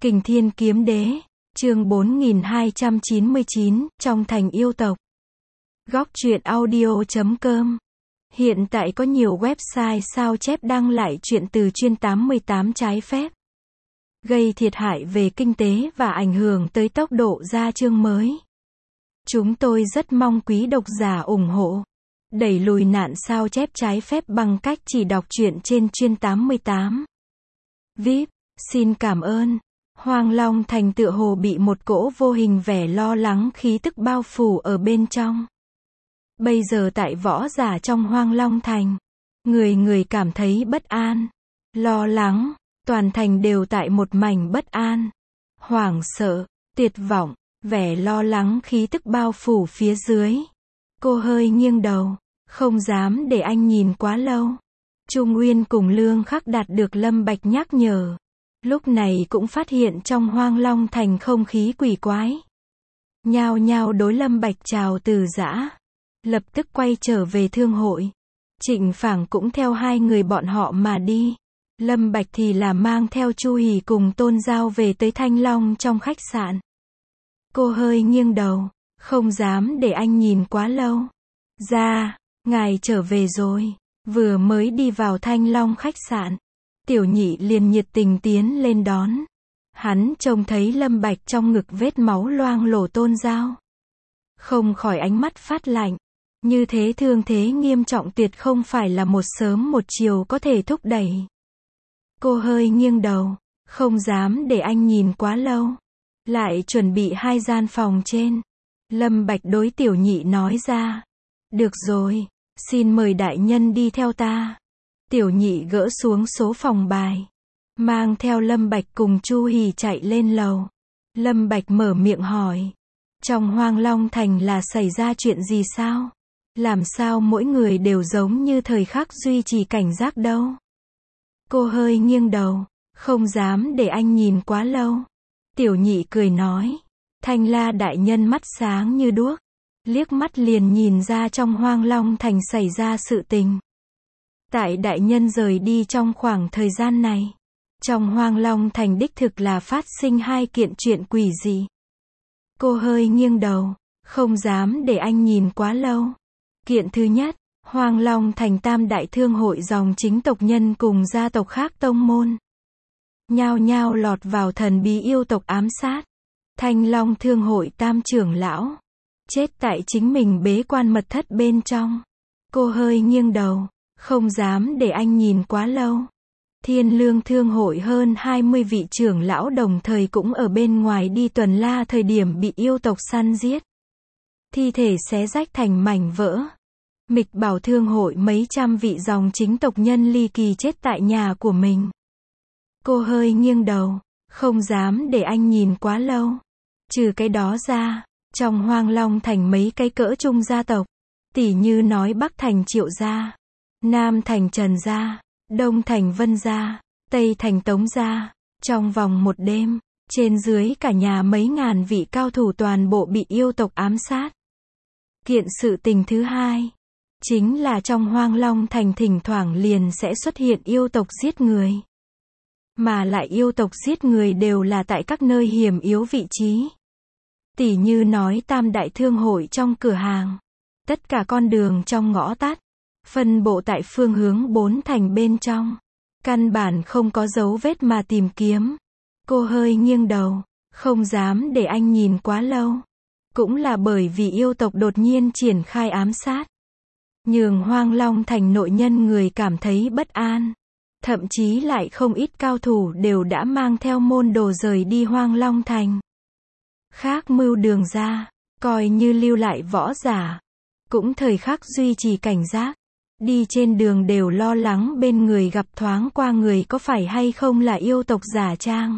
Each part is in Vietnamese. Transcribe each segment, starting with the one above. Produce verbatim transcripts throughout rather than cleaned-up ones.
Kình Thiên Kiếm Đế, chương bốn nghìn hai trăm chín mươi chín, trong thành yêu tộc. Góc truyện audio chấm com. Hiện tại có nhiều website sao chép đăng lại truyện từ chuyên tám mươi tám trái phép, gây thiệt hại về kinh tế và ảnh hưởng tới tốc độ ra chương mới. Chúng tôi rất mong quý độc giả ủng hộ, đẩy lùi nạn sao chép trái phép bằng cách chỉ đọc truyện trên chuyên tám mươi tám. vê i pê, xin cảm ơn. Hoang Long Thành tựa hồ bị một cỗ vô hình vẻ lo lắng khí tức bao phủ ở bên trong. Bây giờ tại võ giả trong Hoang Long Thành, người người cảm thấy bất an, lo lắng, toàn thành đều tại một mảnh bất an, hoảng sợ, tuyệt vọng, vẻ lo lắng khí tức bao phủ phía dưới. Cô hơi nghiêng đầu, không dám để anh nhìn quá lâu. Trung Uyên cùng Lương Khắc đạt được Lâm Bạch nhắc nhở, lúc này cũng phát hiện trong Hoang Long Thành không khí quỷ quái. Nhao nhao đối Lâm Bạch chào từ giã, lập tức quay trở về thương hội. Trịnh Phảng cũng theo hai người bọn họ mà đi. Lâm Bạch thì là mang theo Chu Hỉ cùng Tôn Giao về tới Thanh Long trong khách sạn. Cô hơi nghiêng đầu, không dám để anh nhìn quá lâu. Ra, ngài trở về rồi. Vừa mới đi vào Thanh Long khách sạn, Tiểu Nhị liền nhiệt tình tiến lên đón. Hắn trông thấy Lâm Bạch trong ngực vết máu loang lổ Tôn Giao, không khỏi ánh mắt phát lạnh. Như thế thương thế nghiêm trọng tuyệt không phải là một sớm một chiều có thể thúc đẩy. Cô hơi nghiêng đầu, không dám để anh nhìn quá lâu. Lại chuẩn bị hai gian phòng trên. Lâm Bạch đối Tiểu Nhị nói ra. Được rồi, xin mời đại nhân đi theo ta. Tiểu Nhị gỡ xuống số phòng bài, mang theo Lâm Bạch cùng Chu Hỉ chạy lên lầu. Lâm Bạch mở miệng hỏi, trong Hoang Long Thành là xảy ra chuyện gì sao? Làm sao mỗi người đều giống như thời khắc duy trì cảnh giác đâu? Cô hơi nghiêng đầu, không dám để anh nhìn quá lâu. Tiểu Nhị cười nói, Thanh La đại nhân mắt sáng như đuốc, liếc mắt liền nhìn ra trong Hoang Long Thành xảy ra sự tình. Tại đại nhân rời đi trong khoảng thời gian này, trong Hoang Long Thành đích thực là phát sinh hai kiện chuyện quỷ dị. Cô hơi nghiêng đầu, không dám để anh nhìn quá lâu. Kiện thứ nhất, Hoang Long Thành tam đại thương hội dòng chính tộc nhân cùng gia tộc khác tông môn nhao nhao lọt vào thần bí yêu tộc ám sát. Thanh Long thương hội tam trưởng lão chết tại chính mình bế quan mật thất bên trong. Cô hơi nghiêng đầu, không dám để anh nhìn quá lâu. Thiên Lương thương hội hơn hai mươi vị trưởng lão đồng thời cũng ở bên ngoài đi tuần la thời điểm bị yêu tộc săn giết, thi thể xé rách thành mảnh vỡ. Mịch Bảo thương hội mấy trăm vị dòng chính tộc nhân ly kỳ chết tại nhà của mình. Cô hơi nghiêng đầu, không dám để anh nhìn quá lâu. Trừ cái đó ra, trong Hoang Long Thành mấy cái cỡ trung gia tộc, tỉ như nói Bắc thành Triệu gia, Nam thành Trần gia, Đông thành Vân gia, Tây thành Tống gia, trong vòng một đêm, trên dưới cả nhà mấy ngàn vị cao thủ toàn bộ bị yêu tộc ám sát. Kiện sự tình thứ hai, chính là trong Hoang Long Thành thỉnh thoảng liền sẽ xuất hiện yêu tộc giết người. Mà lại yêu tộc giết người đều là tại các nơi hiểm yếu vị trí. Tỉ như nói tam đại thương hội trong cửa hàng, tất cả con đường trong ngõ tắt, phân bộ tại phương hướng bốn thành bên trong, căn bản không có dấu vết mà tìm kiếm. Cô hơi nghiêng đầu, không dám để anh nhìn quá lâu. Cũng là bởi vì yêu tộc đột nhiên triển khai ám sát, nhường Hoang Long Thành nội nhân người cảm thấy bất an. Thậm chí lại không ít cao thủ đều đã mang theo môn đồ rời đi Hoang Long Thành. Khác mưu đường ra, coi như lưu lại võ giả, cũng thời khắc duy trì cảnh giác. Đi trên đường đều lo lắng bên người gặp thoáng qua người có phải hay không là yêu tộc giả trang.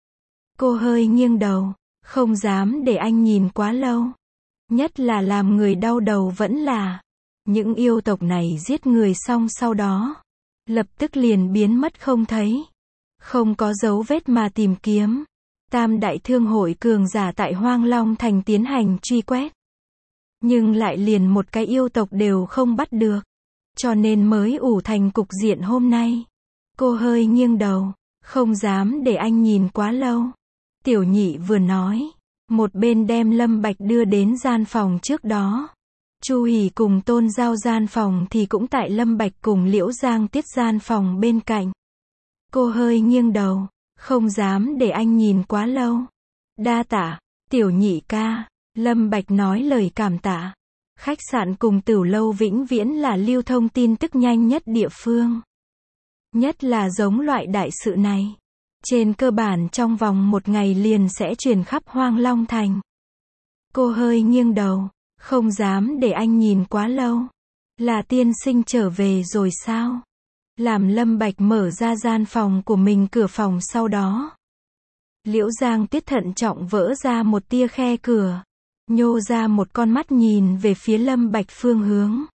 Cô hơi nghiêng đầu, không dám để anh nhìn quá lâu. Nhất là làm người đau đầu vẫn là những yêu tộc này giết người xong sau đó lập tức liền biến mất không thấy, không có dấu vết mà tìm kiếm. Tam đại thương hội cường giả tại Hoang Long Thành tiến hành truy quét, nhưng lại liền một cái yêu tộc đều không bắt được, cho nên mới ủ thành cục diện hôm nay. Cô hơi nghiêng đầu, không dám để anh nhìn quá lâu. Tiểu nhị vừa nói, một bên đem Lâm Bạch đưa đến gian phòng trước đó. Chu Hỉ cùng Tôn Giao gian phòng thì cũng tại Lâm Bạch cùng Liễu Giang Tiết gian phòng bên cạnh. Cô hơi nghiêng đầu, không dám để anh nhìn quá lâu. Đa tạ, tiểu nhị ca. Lâm Bạch nói lời cảm tạ. Khách sạn cùng Tửu lâu vĩnh viễn là lưu thông tin tức nhanh nhất địa phương. Nhất là giống loại đại sự này. Trên cơ bản trong vòng một ngày liền sẽ truyền khắp Hoang Long Thành. Cô hơi nghiêng đầu, không dám để anh nhìn quá lâu. Là tiên sinh trở về rồi sao? Làm Lâm Bạch mở ra gian phòng của mình cửa phòng sau đó. Liễu Giang Tiết thận trọng vỡ ra một tia khe cửa. Nhô ra một con mắt nhìn về phía Lâm Bạch phương hướng.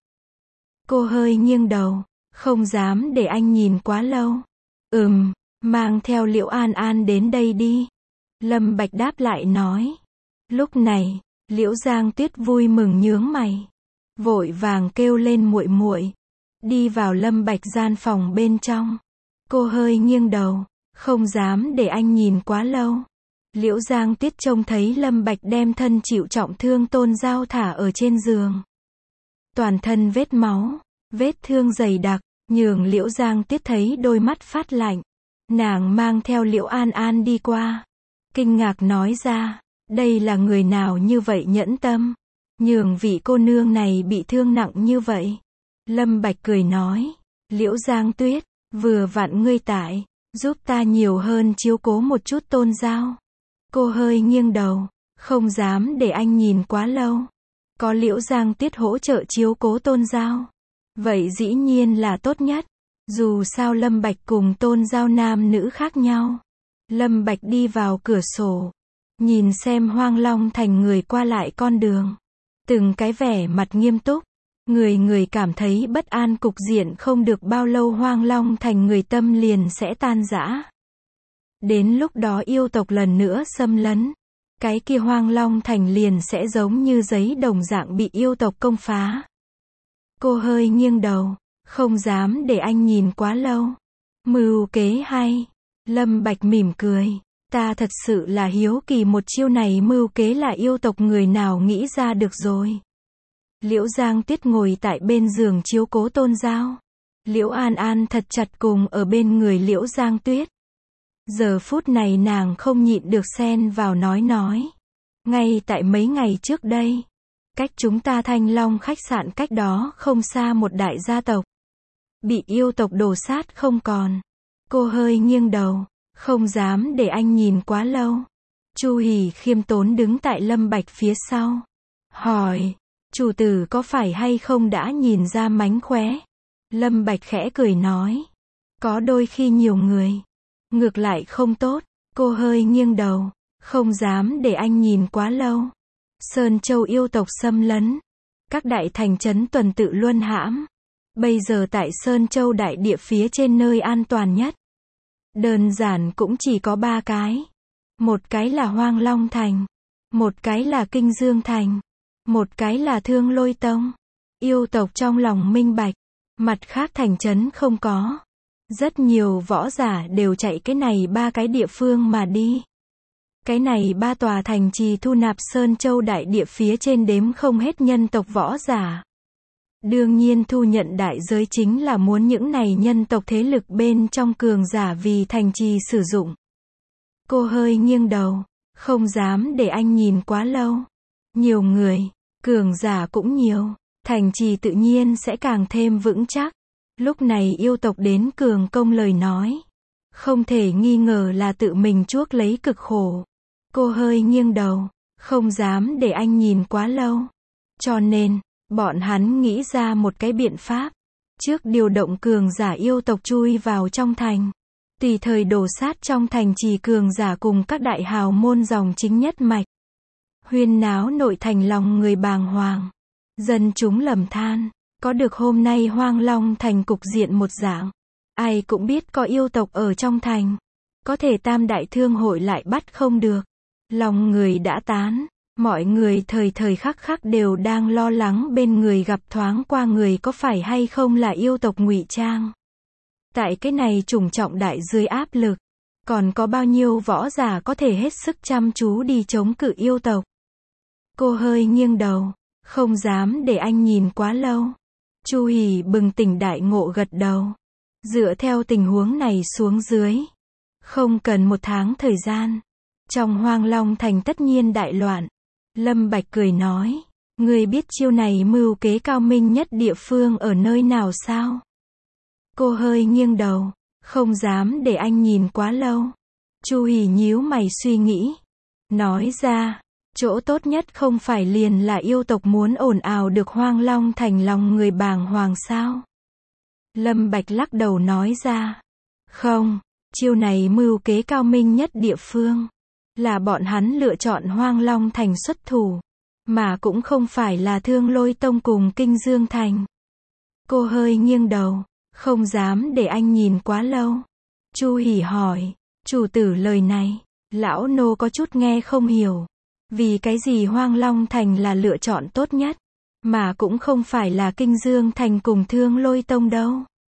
Cô hơi nghiêng đầu, không dám để anh nhìn quá lâu. Ừm, mang theo Liễu An An đến đây đi. Lâm Bạch đáp lại nói. Lúc này, Liễu Giang Tuyết vui mừng nhướng mày. Vội vàng kêu lên muội muội. Đi vào Lâm Bạch gian phòng bên trong. Cô hơi nghiêng đầu, không dám để anh nhìn quá lâu. Liễu Giang Tiết trông thấy Lâm Bạch đem thân chịu trọng thương Tôn Giao thả ở trên giường. Toàn thân vết máu, vết thương dày đặc, nhường Liễu Giang Tiết thấy đôi mắt phát lạnh. Nàng mang theo Liễu An An đi qua. Kinh ngạc nói ra, đây là người nào như vậy nhẫn tâm. Nhường vị cô nương này bị thương nặng như vậy. Lâm Bạch cười nói, Liễu Giang Tuyết, vừa vặn ngươi tại, giúp ta nhiều hơn chiếu cố một chút Tôn Giao. Cô hơi nghiêng đầu, không dám để anh nhìn quá lâu. Có Liễu Giang Tiết hỗ trợ chiếu cố Tôn Giao. Vậy dĩ nhiên là tốt nhất. Dù sao Lâm Bạch cùng Tôn Giao nam nữ khác nhau. Lâm Bạch đi vào cửa sổ. Nhìn xem Hoang Long Thành người qua lại con đường. Từng cái vẻ mặt nghiêm túc. Người người cảm thấy bất an, cục diện không được bao lâu Hoang Long Thành người tâm liền sẽ tan rã. Đến lúc đó yêu tộc lần nữa xâm lấn. Cái kia Hoang Long Thành liền sẽ giống như giấy đồng dạng bị yêu tộc công phá. Cô hơi nghiêng đầu, không dám để anh nhìn quá lâu. Mưu kế hay. Lâm Bạch mỉm cười. Ta thật sự là hiếu kỳ một chiêu này mưu kế là yêu tộc người nào nghĩ ra được rồi. Liễu Giang Tuyết ngồi tại bên giường chiếu cố Tôn Giao. Liễu An An thật chặt cùng ở bên người Liễu Giang Tuyết. Giờ phút này nàng không nhịn được xen vào nói nói. Ngay tại mấy ngày trước đây, cách chúng ta Thanh Long khách sạn cách đó không xa một đại gia tộc. Bị yêu tộc đổ sát không còn. Cô hơi nghiêng đầu, không dám để anh nhìn quá lâu. Chu Hỉ khiêm tốn đứng tại Lâm Bạch phía sau. Hỏi, chủ tử có phải hay không đã nhìn ra mánh khóe? Lâm Bạch khẽ cười nói. Có đôi khi nhiều người. Ngược lại không tốt. Cô hơi nghiêng đầu, không dám để anh nhìn quá lâu. Sơn Châu yêu tộc xâm lấn. Các đại thành trấn tuần tự luân hãm. Bây giờ tại Sơn Châu đại địa phía trên nơi an toàn nhất. Đơn giản cũng chỉ có ba cái. Một cái là Hoang Long Thành. Một cái là Kinh Dương Thành. Một cái là Thương Lôi Tông. Yêu tộc trong lòng minh bạch. Mặt khác thành trấn không có. Rất nhiều võ giả đều chạy cái này ba cái địa phương mà đi. Cái này ba tòa thành trì thu nạp Sơn Châu đại địa phía trên đếm không hết nhân tộc võ giả. Đương nhiên thu nhận đại giới chính là muốn những này nhân tộc thế lực bên trong cường giả vì thành trì sử dụng. Cô hơi nghiêng đầu, không dám để anh nhìn quá lâu. Nhiều người, cường giả cũng nhiều, thành trì tự nhiên sẽ càng thêm vững chắc. Lúc này yêu tộc đến cường công lời nói. Không thể nghi ngờ là tự mình chuốc lấy cực khổ. Cô hơi nghiêng đầu, không dám để anh nhìn quá lâu. Cho nên, bọn hắn nghĩ ra một cái biện pháp. Trước điều động cường giả yêu tộc chui vào trong thành. Tùy thời đổ sát trong thành trì cường giả cùng các đại hào môn dòng chính nhất mạch. Huyên náo nội thành lòng người bàng hoàng. Dân chúng lầm than. Có được hôm nay Hoang Long Thành cục diện một dạng. Ai cũng biết có yêu tộc ở trong thành. Có thể tam đại thương hội lại bắt không được. Lòng người đã tán. Mọi người thời thời khắc khắc đều đang lo lắng bên người gặp thoáng qua người có phải hay không là yêu tộc ngụy trang. Tại cái này trùng trọng đại dưới áp lực. Còn có bao nhiêu võ giả có thể hết sức chăm chú đi chống cự yêu tộc? Cô hơi nghiêng đầu, không dám để anh nhìn quá lâu. Chu Hỉ bừng tỉnh đại ngộ gật đầu. Dựa theo tình huống này xuống dưới, không cần một tháng thời gian, trong Hoang Long Thành tất nhiên đại loạn. Lâm Bạch cười nói, ngươi biết chiêu này mưu kế cao minh nhất địa phương ở nơi nào sao? Cô hơi nghiêng đầu, không dám để anh nhìn quá lâu. Chu Hỉ nhíu mày suy nghĩ, nói ra, chỗ tốt nhất không phải liền là yêu tộc muốn ồn ào được Hoang Long Thành lòng người bàng hoàng sao? Lâm Bạch lắc đầu nói ra, không, chiêu này mưu kế cao minh nhất địa phương, là bọn hắn lựa chọn Hoang Long Thành xuất thủ, mà cũng không phải là Thương Lôi Tông cùng Kinh Dương Thành. Cô hơi nghiêng đầu, không dám để anh nhìn quá lâu. Chu Hỉ hỏi, chủ tử lời này, lão nô có chút nghe không hiểu. Vì cái gì Hoang Long Thành là lựa chọn tốt nhất, mà cũng không phải là Kinh Dương Thành cùng Thương Lôi Tông đâu?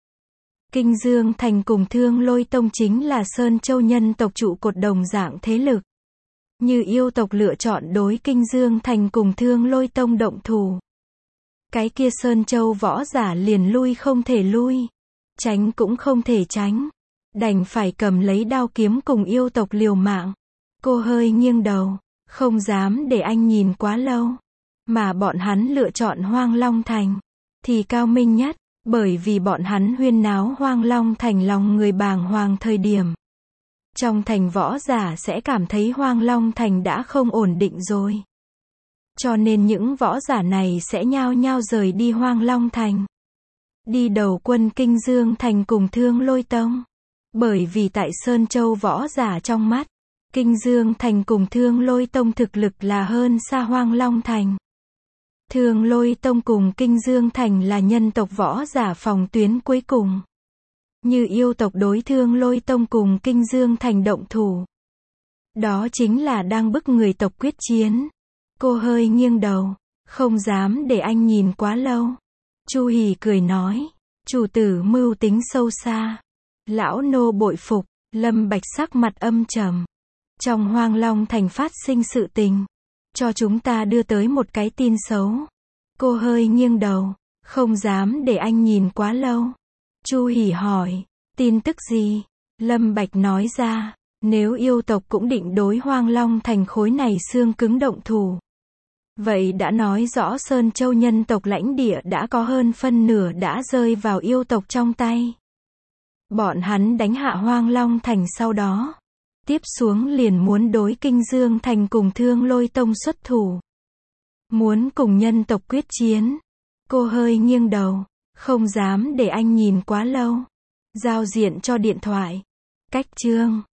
Kinh Dương Thành cùng Thương Lôi Tông chính là Sơn Châu nhân tộc trụ cột đồng dạng thế lực. Như yêu tộc lựa chọn đối Kinh Dương Thành cùng Thương Lôi Tông động thủ, cái kia Sơn Châu võ giả liền lui không thể lui, tránh cũng không thể tránh, đành phải cầm lấy đao kiếm cùng yêu tộc liều mạng. Cô hơi nghiêng đầu, không dám để anh nhìn quá lâu. Mà bọn hắn lựa chọn Hoang Long Thành thì cao minh nhất, bởi vì bọn hắn huyên náo Hoang Long Thành lòng người bàng hoàng thời điểm, trong thành võ giả sẽ cảm thấy Hoang Long Thành đã không ổn định rồi. Cho nên những võ giả này sẽ nhao nhao rời đi Hoang Long Thành, đi đầu quân Kinh Dương Thành cùng Thương Lôi Tông. Bởi vì tại Sơn Châu võ giả trong mắt, Kinh Dương Thành cùng Thương Lôi Tông thực lực là hơn xa Hoang Long Thành. Thương Lôi Tông cùng Kinh Dương Thành là nhân tộc võ giả phòng tuyến cuối cùng. Như yêu tộc đối Thương Lôi Tông cùng Kinh Dương Thành động thủ, đó chính là đang bức người tộc quyết chiến. Cô hơi nghiêng đầu, không dám để anh nhìn quá lâu. Chu Hỉ cười nói, chủ tử mưu tính sâu xa, lão nô bội phục. Lâm Bạch sắc mặt âm trầm. Trong Hoang Long Thành phát sinh sự tình, cho chúng ta đưa tới một cái tin xấu. Cô hơi nghiêng đầu, không dám để anh nhìn quá lâu. Chu Hỉ hỏi, tin tức gì? Lâm Bạch nói ra, nếu yêu tộc cũng định đối Hoang Long Thành khối này xương cứng động thủ, vậy đã nói rõ Sơn Châu nhân tộc lãnh địa đã có hơn phân nửa đã rơi vào yêu tộc trong tay. Bọn hắn đánh hạ Hoang Long Thành sau đó, tiếp xuống liền muốn đối Kinh Dương Thành cùng Thương Lôi Tông xuất thủ, muốn cùng nhân tộc quyết chiến. Cô hơi nghiêng đầu, không dám để anh nhìn quá lâu. Giao diện cho điện thoại. Cách chương